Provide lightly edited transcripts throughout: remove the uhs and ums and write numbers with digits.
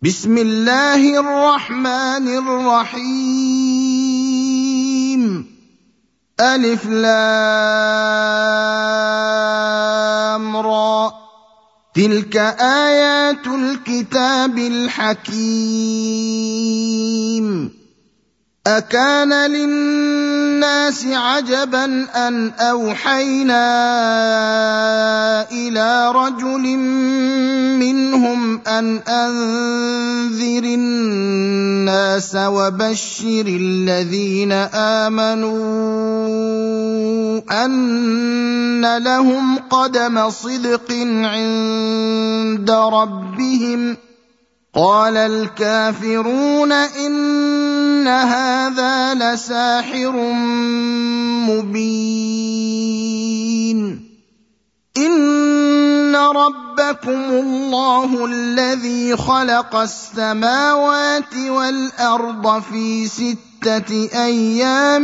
بسم الله الرحمن الرحيم. ألف لام را. تلك آيات الكتاب الحكيم. أكان للناس عجبا أن أوحينا إلى رجل منهم أن أنذر الناس وبشر الذين آمنوا أن لهم قدم صدق عند ربهم. قال الكافرون إن هذا لساحر مبين. إن ربكم الله الذي خلق السماوات والأرض في 6 أيام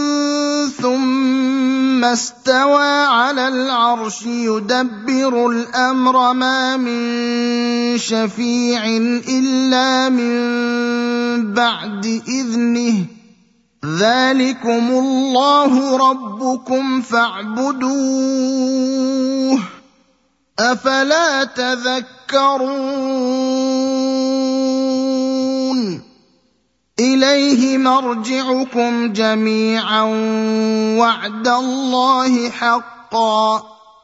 ثم استوى على العرش يدبر الأمر ما من شفيع إلا من بعد إذنه. ذلكم الله ربكم فاعبدوه أفلا تذكرون. إليه مرجعكم جميعا وعد الله حقا.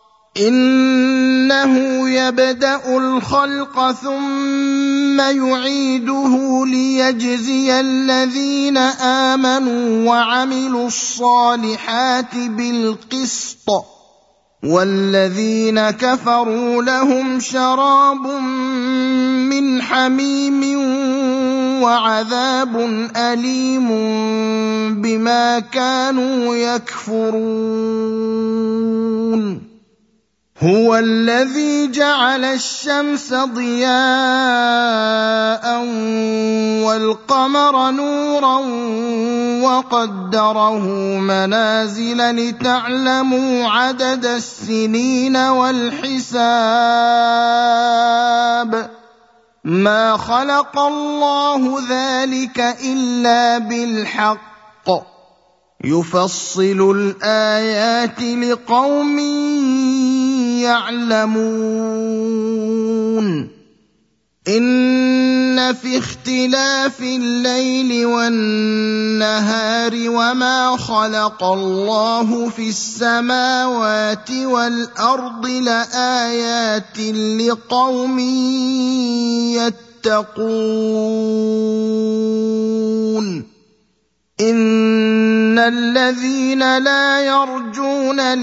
إنه يبدأ الخلق ثم يعيده ليجزي الذين آمنوا وعملوا الصالحات بالقسط، والذين كفروا لهم شراب من حميم وعذاب أليم بما كانوا يكفرون. هو الذي جعل الشمس ضياء والقمر نورا وقدره منازل لتعلموا عدد السنين والحساب. ما خلق الله ذلك إلا بالحق، يفصل الآيات لقوم يعلمون. إن في اختلاف الليل والنهار وما خلق الله في السماوات والأرض لآيات لقوم يتقون. إن الذين لا يرجون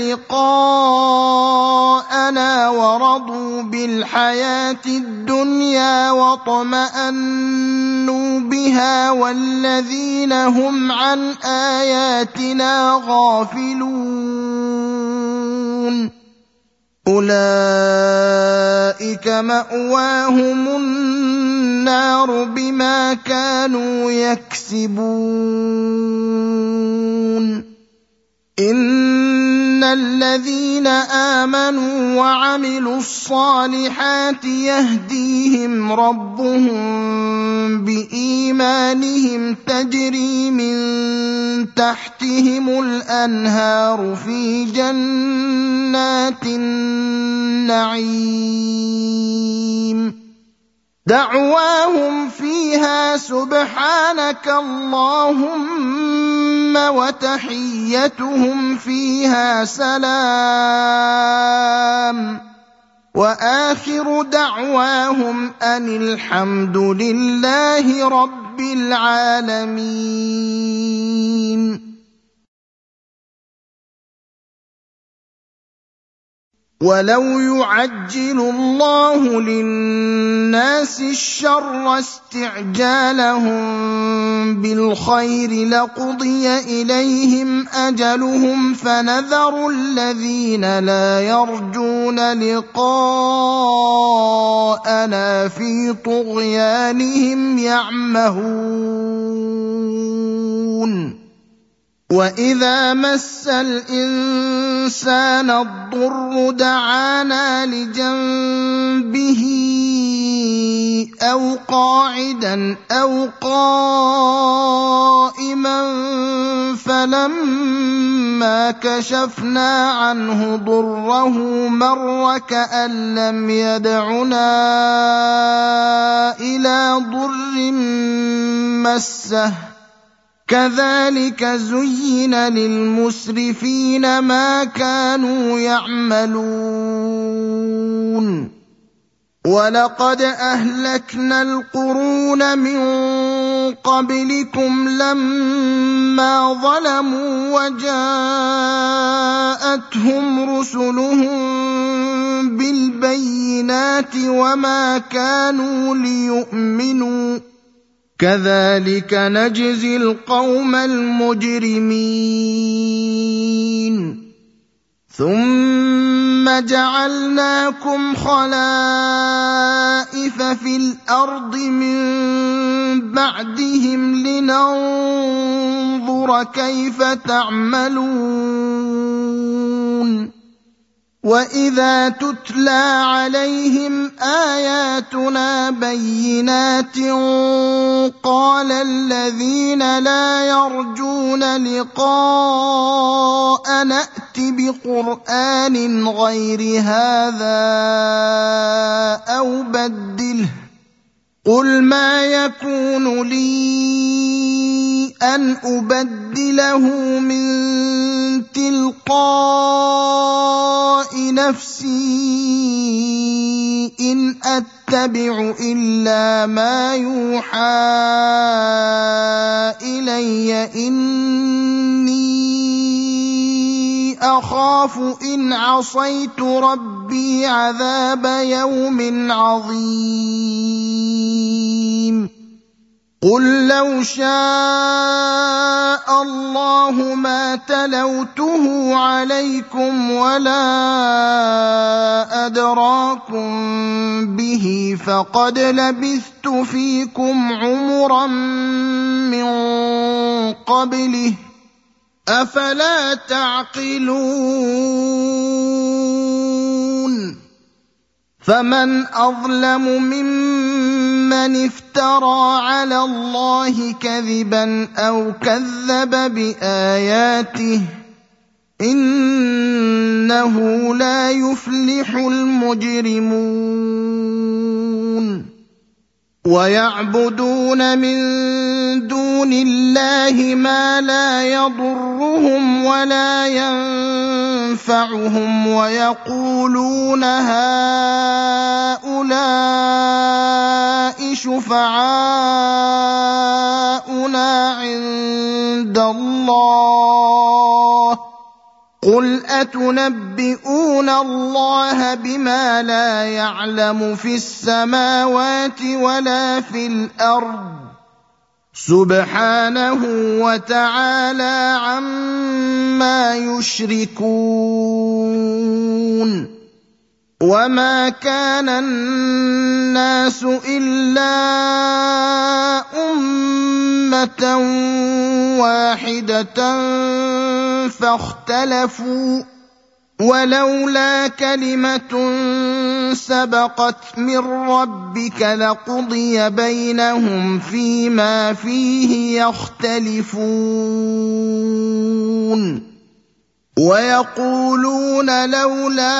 لقاءنا ورضوا بالحياة الدنيا واطمأنوا بها والذين هم عن آياتنا غافلون أولئك مأواهم النار بما كانوا يكسبون. إن الذين آمنوا وعملوا الصالحات يهديهم ربهم بإيمانهم تجري من تحتهم الأنهار في جنات النعيم. دعواهم فيها سبحانك اللهم وتحيتهم فيها سلام. وآخر دعواهم أن الحمد لله رب العالمين. ولو يعجل الله للناس الشر استعجالهم بالخير لقضي إليهم أجلهم فنذر الذين لا يرجون لقاءنا في طغيانهم يعمهون. وَإِذَا مَسَّ الْإِنسَانَ الضُّرُّ دَعَانَا لِجَنبِهِ أَوْ قَاعِدًا أَوْ قَائِمًا فَلَمَّا كَشَفْنَا عَنْهُ ضُرَّهُ مَرَّ كَأَن لَّمْ يَدْعُنَا إِلَىٰ ضُرٍّ مَّسَّهُ كَذَٰلِكَ زُيِّنَ لِلْمُسْرِفِينَ مَا كَانُوا يَعْمَلُونَ وَلَقَدْ أَهْلَكْنَا الْقُرُونَ مِن قَبْلِكُمْ لَمَّا ظَلَمُوا وَجَاءَتْهُمْ رُسُلُهُم بِالْبَيِّنَاتِ وَمَا كَانُوا لِيُؤْمِنُوا كَذَٰلِكَ نَجْزِي الْقَوْمَ الْمُجْرِمِينَ ثُمَّ جَعَلْنَاكُمْ خَلَائِفَ فِي الْأَرْضِ مِن بَعْدِهِمْ لِنَنظُرَ كَيْفَ تَعْمَلُونَ وَإِذَا تُتْلَىٰ عَلَيْهِمْ آيَاتُنَا بَيِّنَاتٍ قَالَ الَّذِينَ لَا يَرْجُونَ لِقَاءَنَا ائْتِ بِقُرْآنٍ غَيْرِ هَٰذَا أَوْ بَدِّلْهُ قُلْ مَا يَكُونُ لِي أَنْ أُبَدِّلَهُ مِن تِلْقَاءِ نَفْسِي إِنْ أَتَّبِعُ إِلَّا مَا يُوحَىٰ إِلَيَّ إِنِّي أَخَافُ إِنْ عَصَيْتُ رَبِّي عَذَابَ يَوْمٍ عَظِيمٍ قُل لَّوْ شَاءَ اللَّهُ مَا تَلَوْتُهُ عَلَيْكُمْ وَلَا أَدْرَاكُم بِهِ فَقَدْ لَبِثْتُ فِيكُمْ عُمُرًا مِّن قَبْلِهِ ۚ أَفَلَا تَعْقِلُونَ فَمَنْ أَظْلَمُ مِمَّنِ افْتَرَىٰ عَلَى اللَّهِ كَذِبًا أَوْ كَذَّبَ بِآيَاتِهِ ۚ إِنَّهُ لَا يُفْلِحُ الْمُجْرِمُونَ وَيَعْبُدُونَ مِن دُونِ اللَّهِ مَا لَا يَضُرُّهُمْ وَلَا يَنفَعُهُمْ وَيَقُولُونَ هَٰؤُلَاءِ شُفَعَاؤُنَا عِندَ اللَّهِ ۚ قُلْ أَتُنَبِّئُونَ اللَّهَ بِمَا لَا يَعْلَمُ فِي السَّمَاوَاتِ وَلَا فِي الْأَرْضِ ۚ سُبْحَانَهُ وَتَعَالَىٰ عَمَّا يُشْرِكُونَ وَمَا كَانَ النَّاسُ إِلَّا أُمَّةً وَاحِدَةً فَاخْتَلَفُوا ۚ وَلَوْلَا كَلِمَةٌ سَبَقَتْ مِن رَّبِّكَ لَقُضِيَ بَيْنَهُمْ فِيمَا فِيهِ يَخْتَلِفُونَ وَيَقُولُونَ لَوْلَا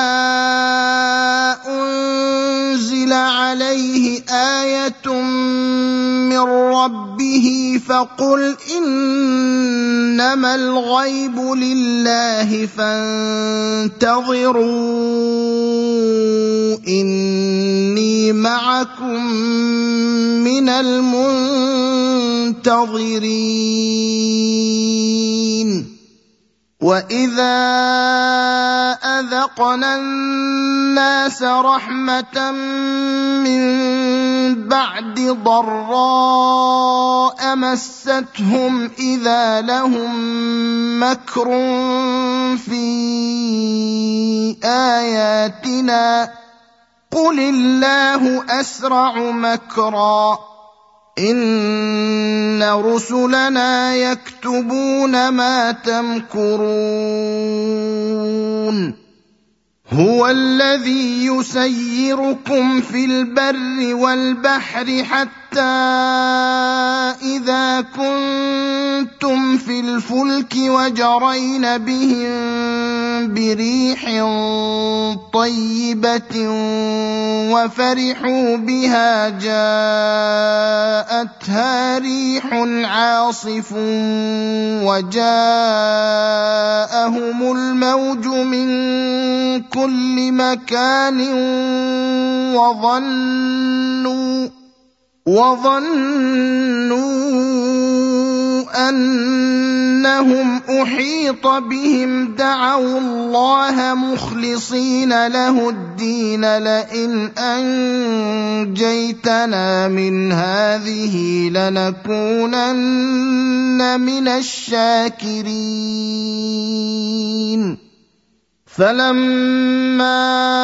أُنزِلَ عَلَيْهِ آيَةٌ مِّن رَّبِّهِ فَقُلْ إِنَّمَا الْغَيْبُ لِلَّهِ فَانتَظِرُوا إِنِّي مَعَكُم مِّنَ الْمُنتَظِرِينَ وَإِذَا أَذَقْنَا النَّاسَ رَحْمَةً مِّن بَعْدِ ضَرَّاءَ مَسَّتْهُمْ إِذَا لَهُم مَّكْرٌ فِي آيَاتِنَا ۚ قُلِ اللَّهُ أَسْرَعُ مَكْرًا إن رسلنا يكتبون ما تمكرون هو الذي يسيركم في البر والبحر حتى إذا كنتم في الفلك وجرين بهم بريح طيبة وفرحوا بها جاءتها ريح عاصف وجاءهم الموج من كل مكان وظنوا أنهم أحيط بهم دعوا الله مخلصين له الدين لئن أنجيتنا من هذه لنكونن من الشاكرين فلما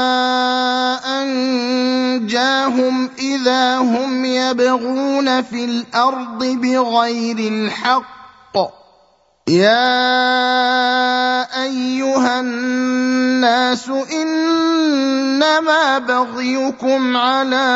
أنجاهم إذا هم يبغون في الأرض بغير الحق يا أيها الناس إنما بغيكم على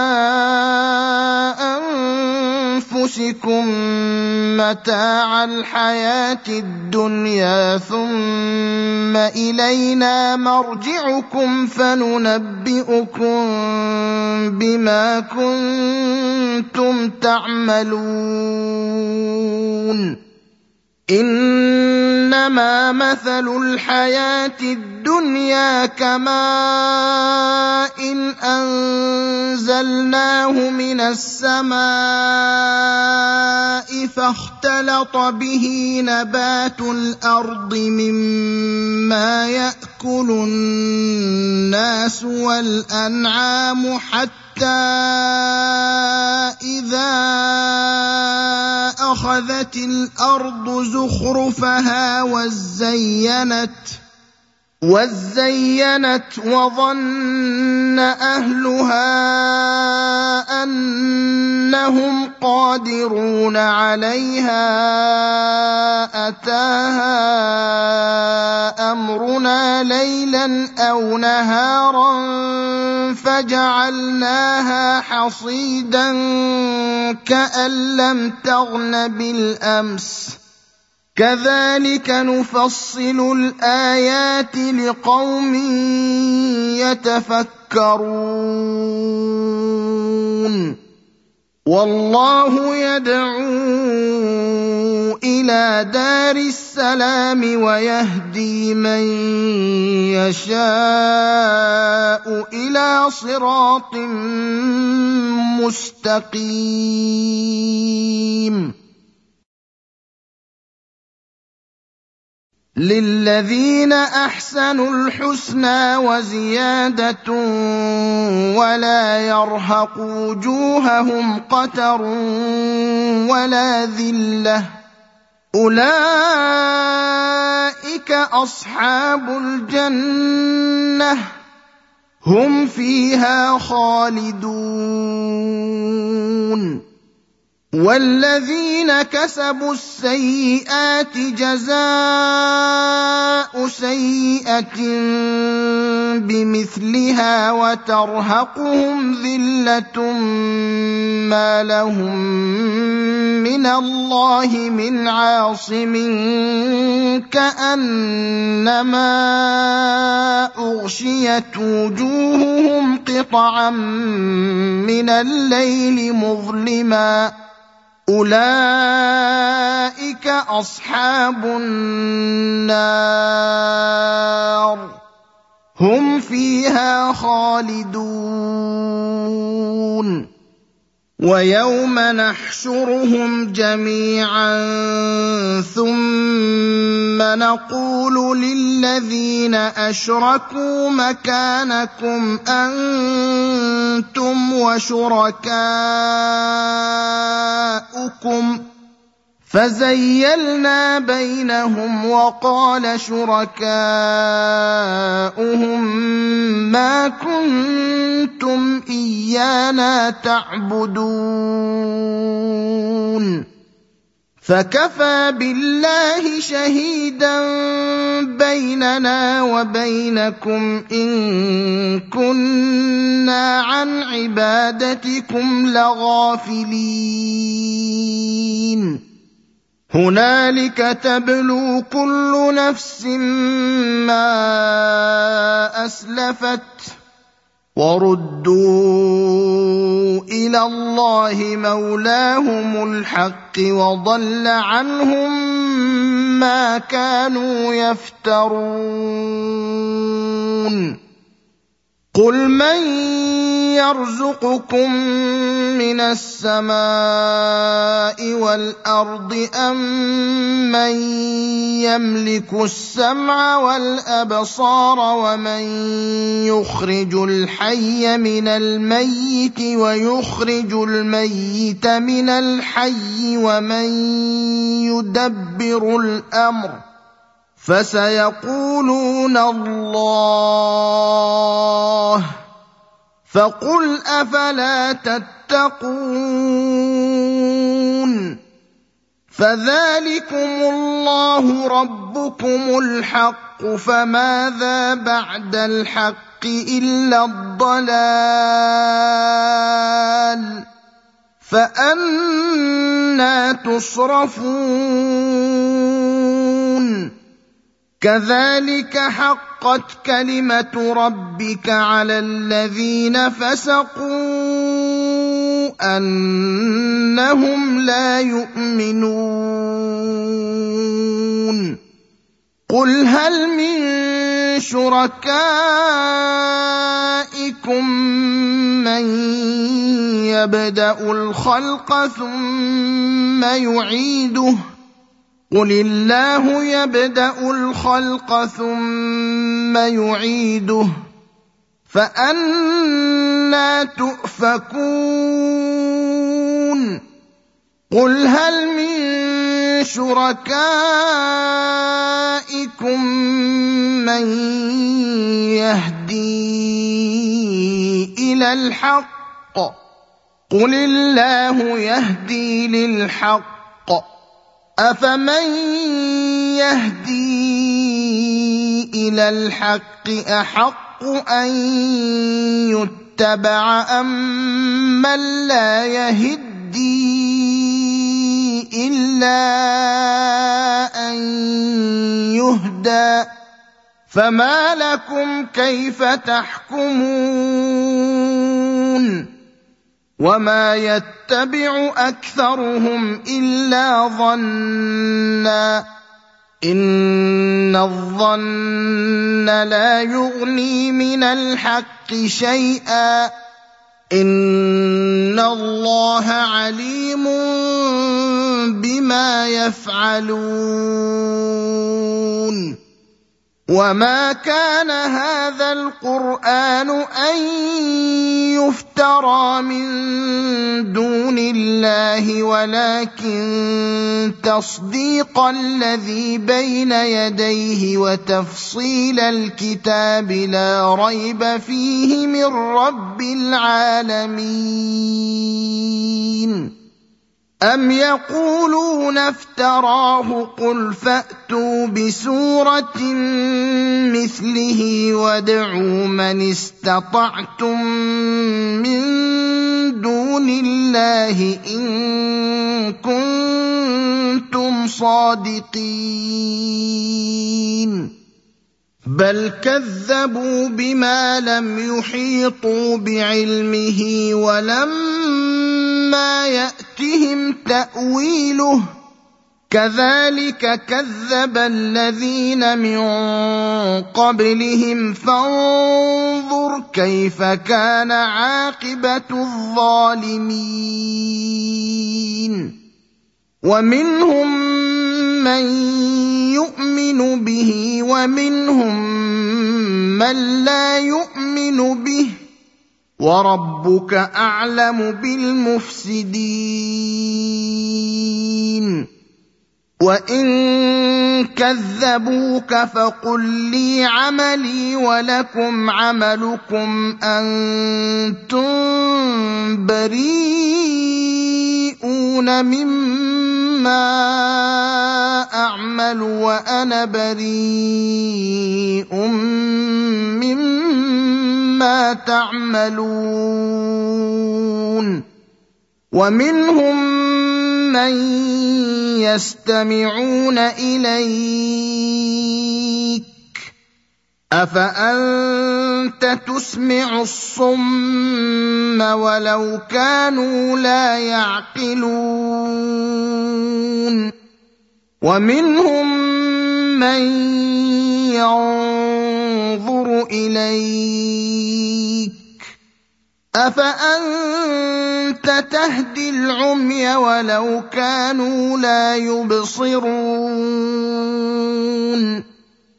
أنفسكم متاع الحياة الدنيا ثم إلينا مرجعكم فننبئكم بما كنتم تعملون إنما مثل الحياة الدنيا كماء إن أنزلناه من السماء فاختلط به نبات الأرض مما يأكل الناس والأنعام حتى إذا أخذت الأرض زخرفها وزينت وظن أهلها أنهم قادرون عليها أتاها أمرنا ليلا أو نهارا فجعلناها حصيدا كأن لم تغن بالأمس كذلك نفصل الآيات لقوم يتفكرون والله يدعو إلى دار السلام ويهدي من يشاء إلى صراط مستقيم للذين أحسنوا الحسنى وزيادة ولا يرهق وجوههم قتر ولا ذلة أولئك أصحاب الجنة هم فيها خالدون والذين كسبوا السيئات جزاء سيئة بمثلها وترهقهم ذلة ما لهم من الله من عاصم كأنما أغشيت وجوههم قطعا من الليل مظلما أولئك أصحاب النار هم فيها خالدون ويوم نحشرهم جميعا ثم نقول للذين أشركوا مكانكم أنتم وشركاؤكم فزيلنا بينهم وقال شركاؤهم ما كنتم إيانا تعبدون فكفى بالله شهيدا بيننا وبينكم إن كنا عن عبادتكم لغافلين هنالك تبلو كل نفس ما أسلفت وردوا إلى الله مولاهم الحق وضل عنهم ما كانوا يفترون قل من يرزقكم من السماء والأرض أم من يملك السمع والأبصار ومن يخرج الحي من الميت ويخرج الميت من الحي ومن يدبر الأمر فسيقولون الله فقل أفلا تتقون فذلكم الله ربكم الحق فماذا بعد الحق إلا الضلال فأنى تصرفون كذلك حقت كلمة ربك على الذين فسقوا أنهم لا يؤمنون قل هل من شركائكم من يبدأ الخلق ثم يعيده قل الله يبدأ الخلق ثم يعيده فأنى تؤفكون قل هل من شركائكم من يهدي إلى الحق قل الله يهدي للحق أفمن يهدي إلى الحق أحق أن يتبع أم من لا يهدي إلا أن يهدى فما لكم كيف تحكمون وما يتبع أكثرهم إلا ظنا إن الظن لا يغني من الحق شيئا إن الله عليم بما يفعلون وما كان هذا القرآن أن يفترى من دون الله ولكن تصديق الذي بين يديه وتفصيل الكتاب لا ريب فيه من رب العالمين أم يقولون افتراه قل فأتوا بسورة مثله وادعوا من استطعتم من دون الله إن كنتم صادقين بل كذبوا بما لم يحيطوا بعلمه ولما يأتهم تأويله كذلك كذب الذين من قبلهم فانظر كيف كان عاقبة الظالمين ومنهم من يؤمن به ومنهم من لا يؤمن به وربك أعلم بالمفسدين وإن كذبوك فقل لي عملي ولكم عملكم أنتم بريئون مما ما أعمل وأنا بريء مما تعملون ومنهم من يستمعون إليك أفأنت تسمع الصم ولو كانوا لا يعقلون ومنهم من ينظر إليك أفأنت تهدي العمي ولو كانوا لا يبصرون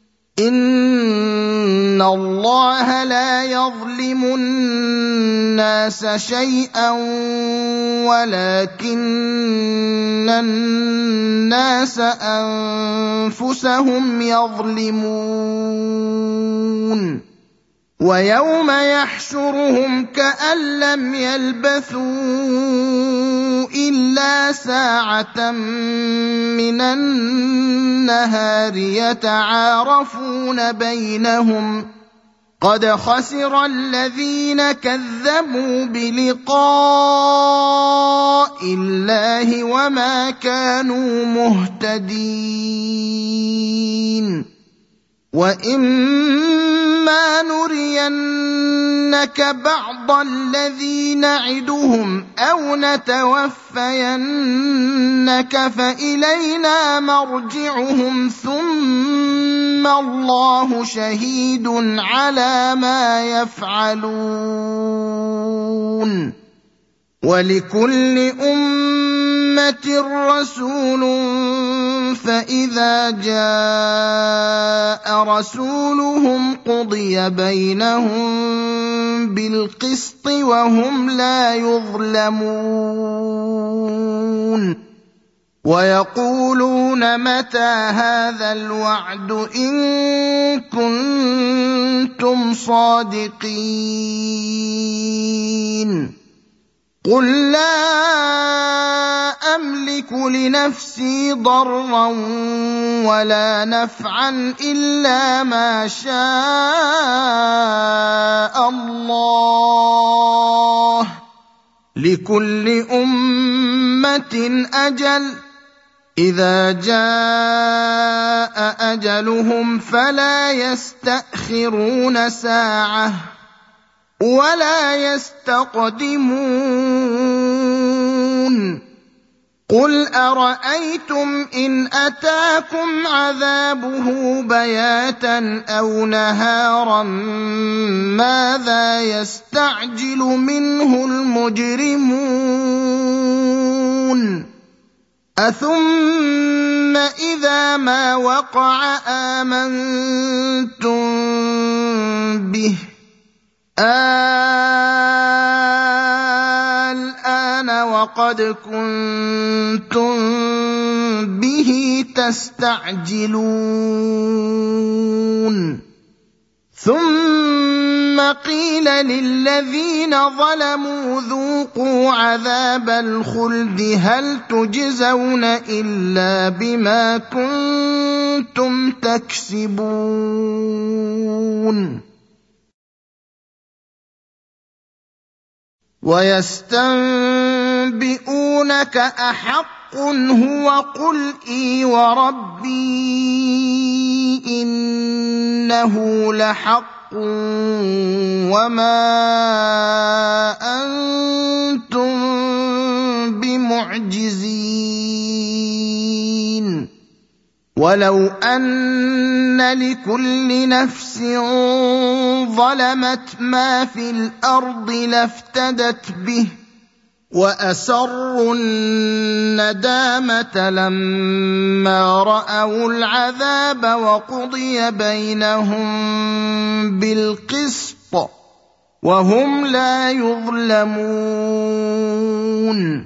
إن الله لا يظلم الناس شيئا ولكن الناس أنفسهم يظلمون ويوم يحشرهم كأن لم يلبثوا إلا ساعة من النهار يتعارفون بينهم قد خسر الذين كذبوا بلقاء الله وما كانوا مهتدين وإما نرينك بعض الذي نعدهم أو نتوفينك فإلينا مرجعهم ثم الله شهيد على ما يفعلون ولكل أمة رسول فإذا جاء رسولهم قضي بينهم بالقسط وهم لا يظلمون ويقولون متى هذا الوعد إن كنتم صادقين قل لا أملك لنفسي ضرا ولا نفعا إلا ما شاء الله لكل أمة أجل إذا جاء أجلهم فلا يستأخرون ساعة ولا يستقدمون قل أرأيتم إن أتاكم عذابه بياتا أو نهارا ماذا يستعجل منه المجرمون أثم إذا ما وقع آمنتم به الآن وقد كنتم به تستعجلون ثم قيل للذين ظلموا ذوقوا عذاب الخلد هل تجزون إلا بما كنتم تكسبون ويستنبئونك أحق هو قل إي وربي إنه لحق وما أنتم بمعجزين ولو أن لكل نفس ظلمت ما في الأرض لافتدت به وأسروا الندامة لما رأوا العذاب وقضي بينهم بالقسط وهم لا يظلمون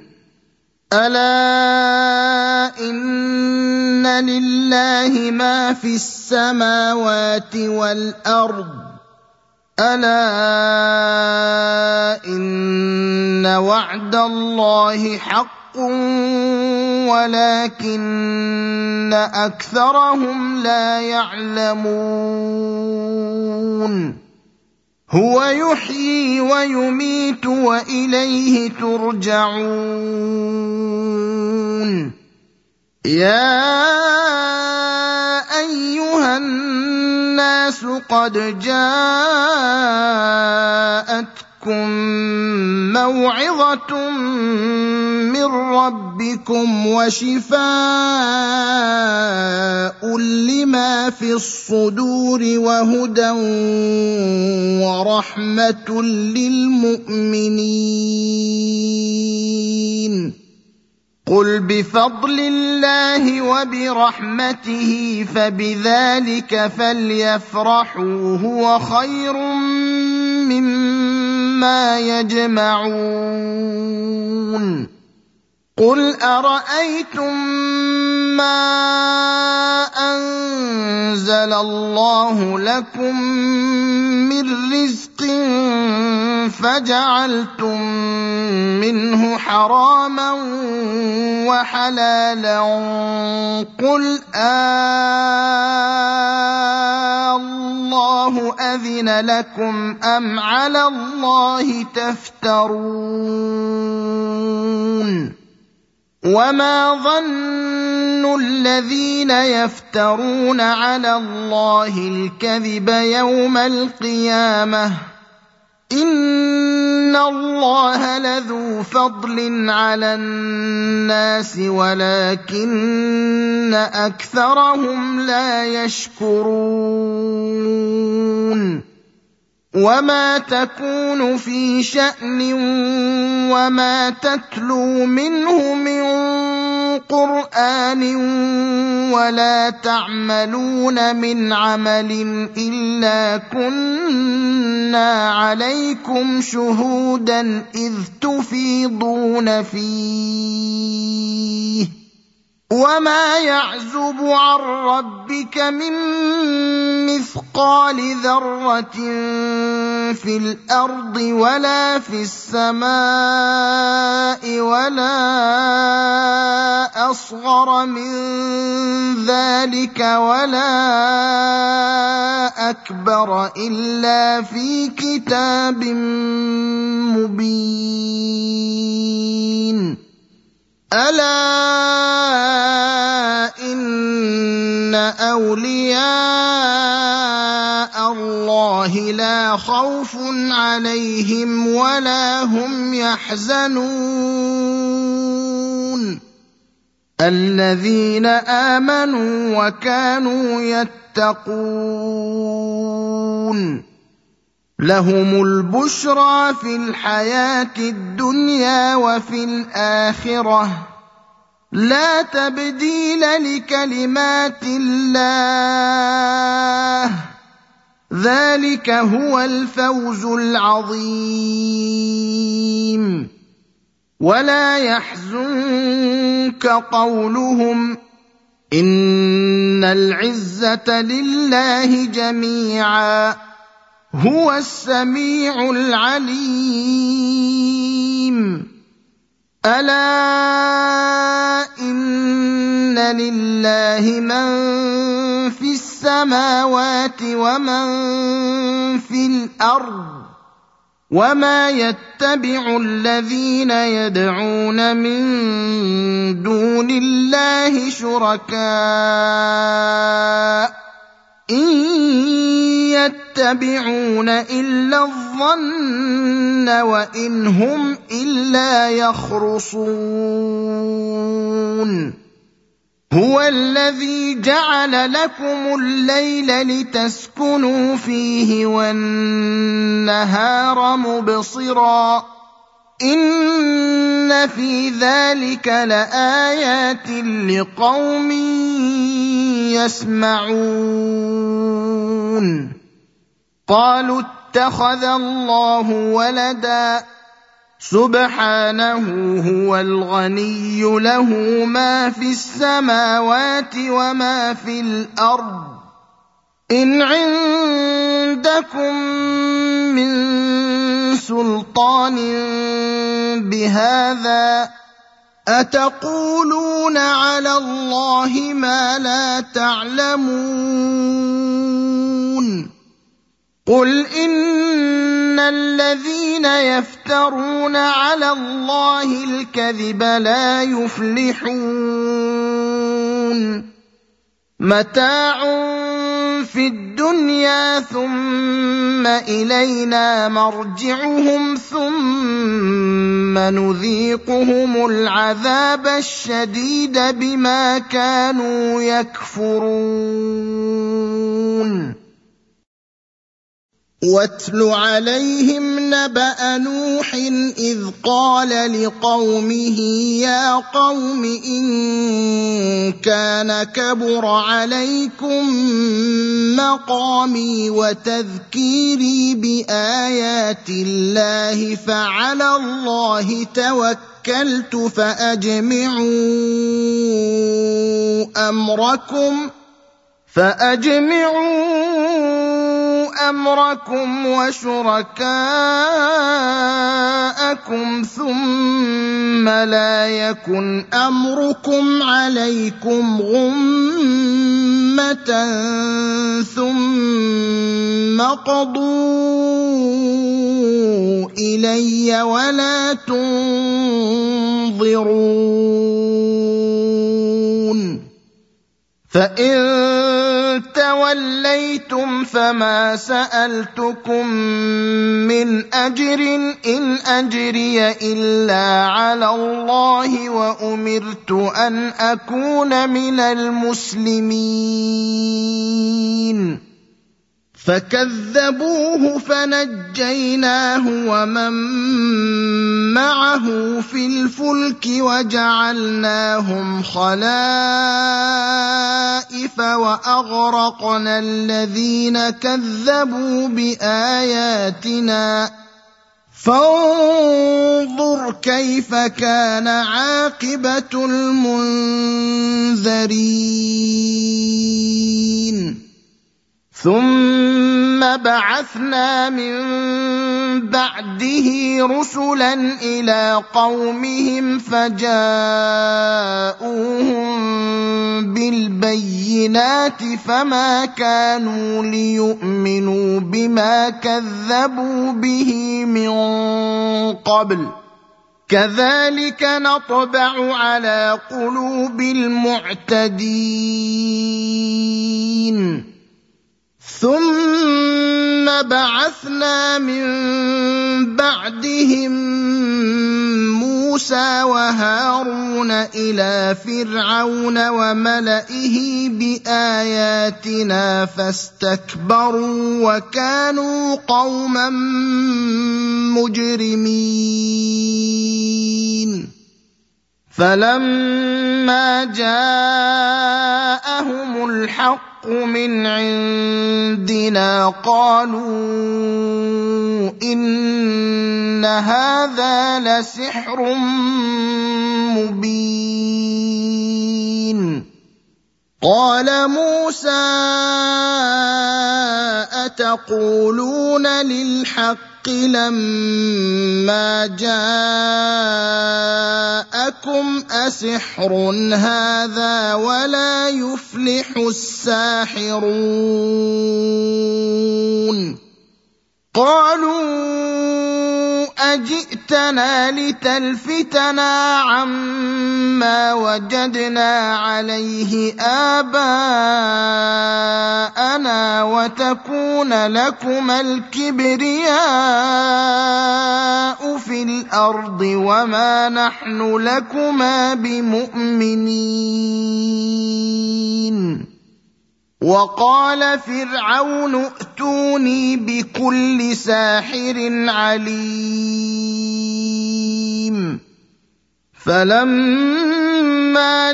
ألا إن لله ما في السماوات والأرض ألا إن وعد الله حق ولكن أكثرهم لا يعلمون هو يحيي ويميت وإليه ترجعون يا أيها الناس قد جاءتكم موعظة من ربكم وشفاء لما في الصدور وهدى ورحمة للمؤمنين قل بفضل الله وبرحمته فبذلك فليفرحوا هو خير مما يجمعون قل أرأيتم ما أنزل الله لكم من رزق فجعلتم منه حراما وحلالا قل الله أذن لكم أم على الله تفترون وما ظن الذين يفترون على الله الكذب يوم القيامة إن الله لذو فضل على الناس ولكن أكثرهم لا يشكرون وما تكون في شأن وما تتلو منه من قرآن ولا تعملون من عمل إلا كنا عليكم شهودا إذ تفيضون فيه وما يعزب عن ربك من مثقال ذرة في الأرض ولا في السماء ولا أصغر من ذلك ولا أكبر إلا في كتاب مبين ألا إن أولياء الله لا خوف عليهم ولا هم يحزنون الذين آمنوا وكانوا يتقون لهم البشرى في الحياة الدنيا وفي الآخرة لا تبديل لكلمات الله ذلك هو الفوز العظيم ولا يحزنك قولهم إن العزة لله جميعا هو السميع العليم ألا إن لله من في السماوات ومن في الأرض وما يتبع الذين يدعون من دون الله شركاء إن يتبعون إلا الظن وإن هم إلا يخرصون هو الذي جعل لكم الليل لتسكنوا فيه والنهار مبصرا إن في ذلك لآيات لقوم يسمعون قالوا اتخذ الله ولدا سبحانه هو الغني له ما في السماوات وما في الأرض إن عندكم من سلطان بهذا أتقولون على الله ما لا تعلمون قل إن الذين يفترون على الله الكذب لا يفلحون متاع في الدنيا ثم إلينا مرجعهم ثم نذيقهم العذاب الشديد بما كانوا يكفرون واتل عليهم نبأ نوح إذ قال لقومه يا قوم إن كان كبر عليكم مقامي وتذكيري بآيات الله فعلى الله توكلت فأجمعوا أمركم وشركاءكم ثم لا يكن أمركم عليكم غمة ثم قضوا إلي ولا تنظرون فإن توليتم فما سألتكم من أجر إن أجري إلا على الله وأمرت أن أكون من المسلمين فكذبوه فنجيناه ومن معه في الفلك وجعلناهم خلائف وأغرقنا الذين كذبوا بآياتنا فانظر كيف كان عاقبة المنذرين ثم بعثنا من بعده رسلا إلى قومهم فجاءوهم بالبينات فما كانوا ليؤمنوا بما كذبوا به من قبل كذلك نطبع على قلوب المعتدين ثم بعثنا من بعدهم موسى وهارون إلى فرعون وملئه بآياتنا فاستكبروا وكانوا قوما مجرمين فلما جاءهم الحق من عندنا قالوا إن هذا لسحر مبين قال موسى أتقولون للحق لما جاءكم أسحر هذا ولا يفلح الساحرون قالوا أجئتنا لتلفتنا عما وجدنا عليه آباءنا وتكون لكما الكبرياء في الأرض وما نحن لكما بمؤمنين وقال فرعون ائتوني بكل ساحر عليم فلما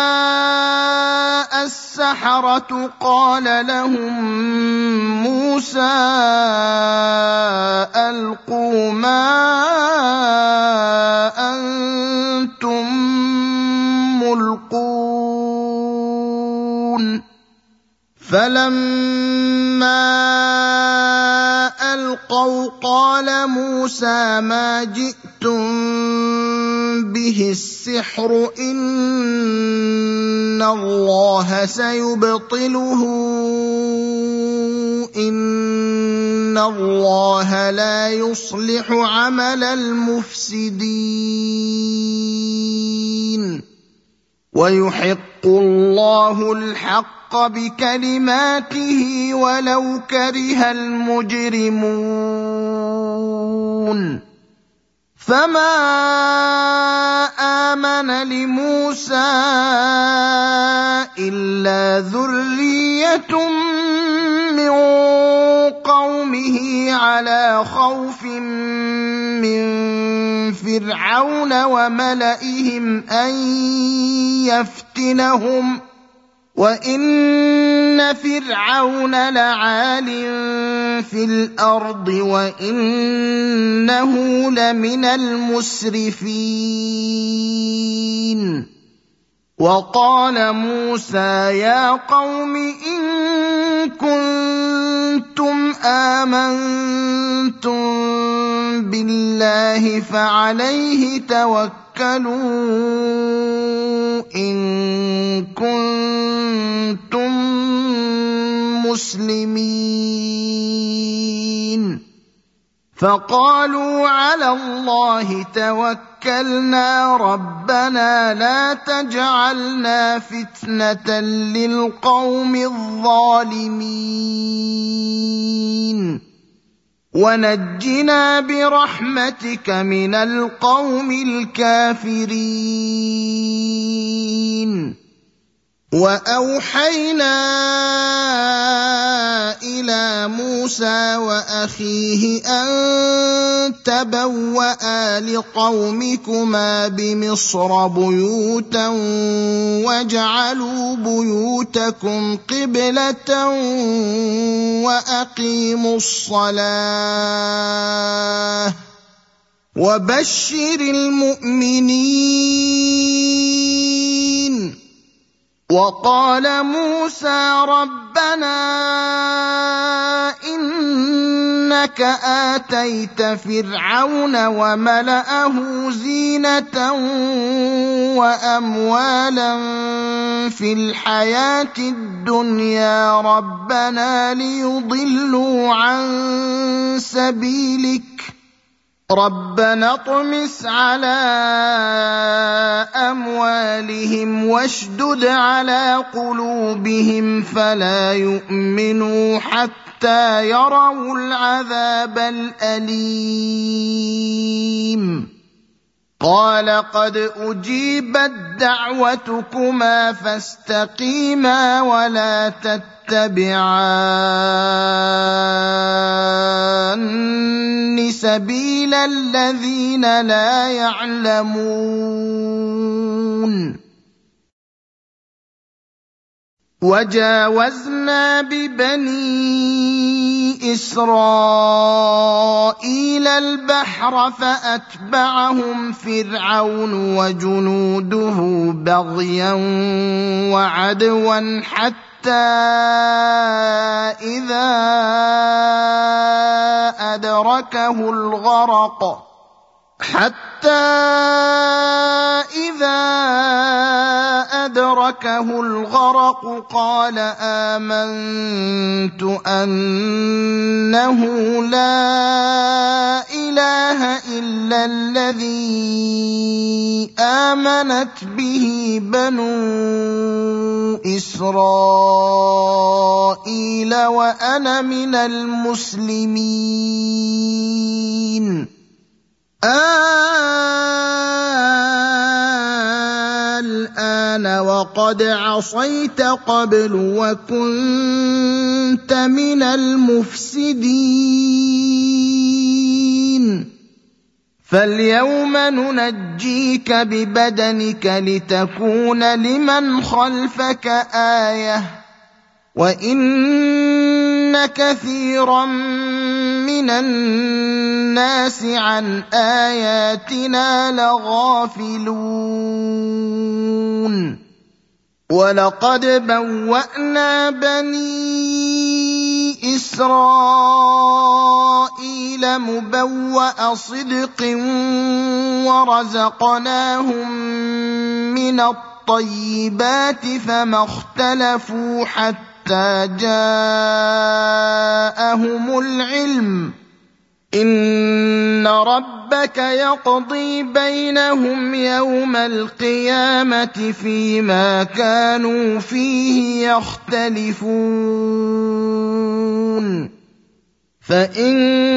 جاء السحرة قال لهم موسى ألقوا ما أنتم ملقون فلما ألقوا قال موسى ما جئتم به السحر إن الله سيبطله إن الله لا يصلح عمل المفسدين ويحق الله الحق بكلماته ولو كره المجرمون فما آمن لموسى إلا ذرية من قومه على خوف من فرعون وملئهم أن يفتنهم وإن فرعون لعال في الأرض وإنه لمن المسرفين وقال موسى يا قوم إن كنتم آمنتم بالله فعليه توكلوا إن كنتم مسلمين فقالوا على الله توكلنا ربنا لا تجعلنا فتنة للقوم الظالمين ونجنا برحمتك من القوم الكافرين وأوحينا إلى موسى وأخيه أن تبوأ لقومكما بمصر بيوتا واجعلوا بيوتكم قبلة وأقيموا الصلاة وبشر المؤمنين وقال موسى ربنا إنك آتيت فرعون وملأه زينة وأموالا في الحياة الدنيا ربنا ليضلوا عن سبيلك ربنا اطمس على أموالهم واشدد على قلوبهم فلا يؤمنوا حتى يروا العذاب الأليم قال قد أجيبت دعوتكما فاستقيما ولا تتبعان سبيل الذين لا يعلمون وجاوزنا ببني إسرائيل البحر فأتبعهم فرعون وجنوده بغيا وعدوا حتى إذا أدركه الغرق قال آمنت أنه لا إله إلا الذي آمنت به بنو إسرائيل وأنا من المسلمين الآن وقد عصيت قبل وكنت من المفسدين فاليوم ننجيك ببدنك لتكون لمن خلفك آية وإن كثيرا من الناس عن آياتنا لغافلون ولقد بوأنا بني إسرائيل الإسرائيل مبوأ صدق ورزقناهم من الطيبات فما اختلفوا حتى جاءهم العلم إن ربك يقضي بينهم يوم القيامة فيما كانوا فيه يختلفون فإن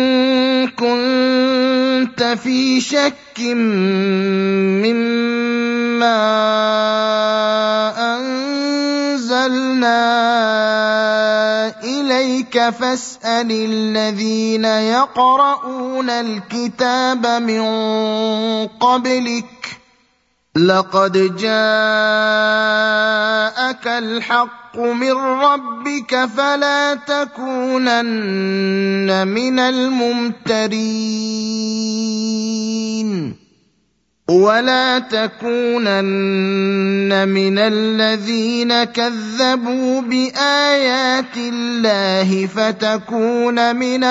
كنت في شك مما أنزلنا إليك فاسأل الذين يقرؤون الكتاب من قبلك لقد جاءك الحق من ربك فلا تكونن من الممترين ولا تكونن من الذين كذبوا بآيات الله فتكون من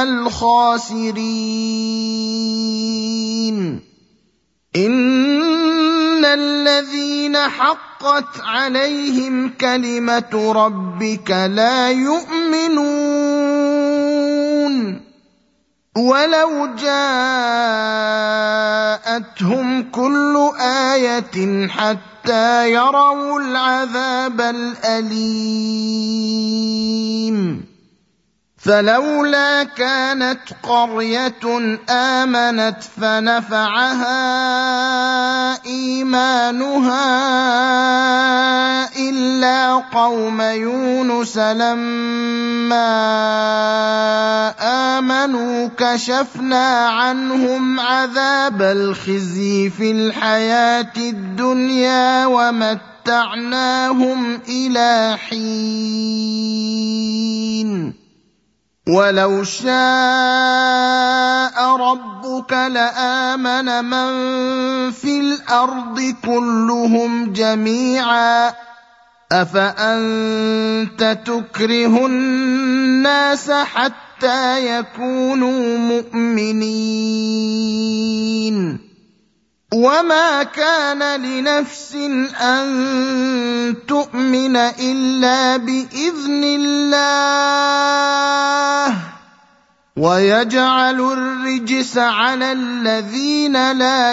الخاسرين إن الذين حقت عليهم كلمة ربك لا يؤمنون ولو جاءتهم كل آية حتى يروا العذاب الأليم فلولا كانت قرية آمنت فنفعها إيمانها إلا قوم يونس لما آمنوا كشفنا عنهم عذاب الخزي في الحياة الدنيا ومتعناهم إلى حين ولو شاء ربك لآمن من في الأرض كلهم جميعا أفأنت تكره الناس حتى يكونوا مؤمنين وما كان لنفس أن تؤمن إلا بإذن الله ويجعل الرجس على الذين لا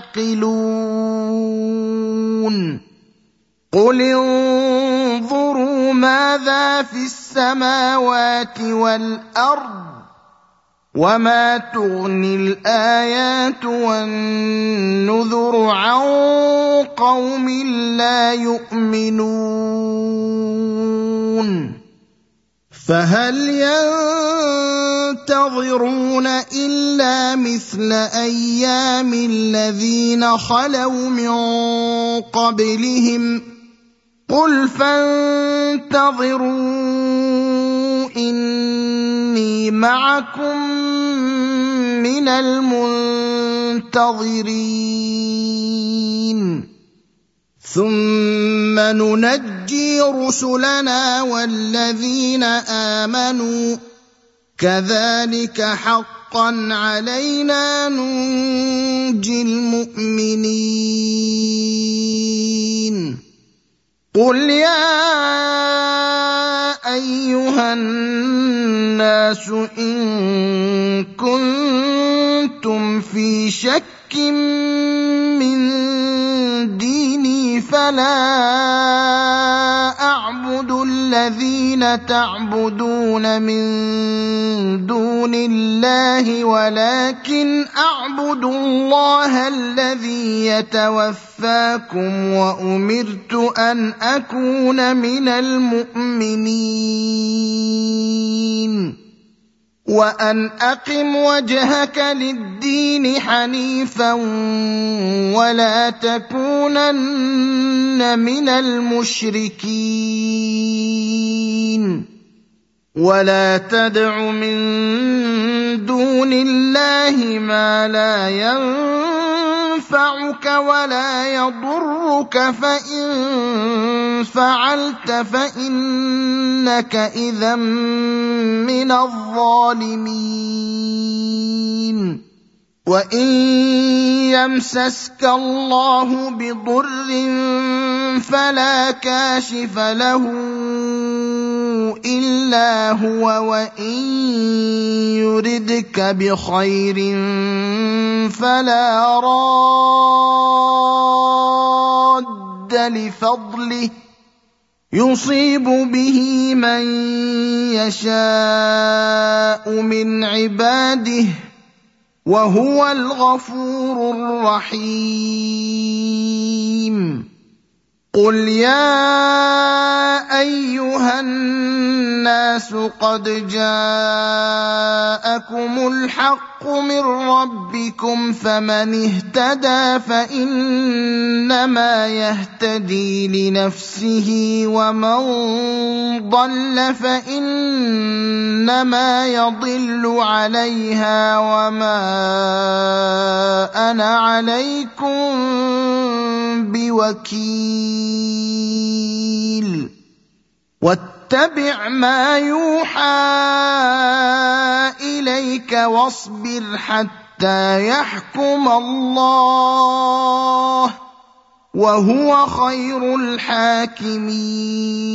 يعقلون قل انظروا ماذا في السماوات والأرض وما تغني الآيات والنذر عن قوم لا يؤمنون فهل ينتظرون إلا مثل أيام الذين خلوا من قبلهم قل فانتظروا إني معكم من المنتظرين ثم ننجي رسلنا والذين آمنوا كذلك حقا علينا ننجي المؤمنين قل يا أيها الناس إن كنتم في شك من ديني فلا أعبد الذين تعبدون من دون الله ولكن أعبد الله الذي يتوفاكم وأمرت أن أكون من المؤمنين وأن أقم وجهك للدين حنيفا ولا تكونن من المشركين ولا تدع من دون الله ما لا ينفعك ولا يضرك فإن فعلت فإنك إذا من الظالمين. وإن يمسسك الله بضر فلا كاشف له إلا هو، وإن يردك بخير فلا راد لفضله يصيب به من يشاء من عباده وهو الغفور الرحيم. قل يا أيها الناس قد جاءكم الحق من ربكم، فمن اهتدى فإنما يهتدي لنفسه، ومن ضل فإنما يضل عليها، وما أنا عليكم بوكيل. واتبع ما يوحى إليك واصبر حتى يحكم الله وهو خير الحاكمين.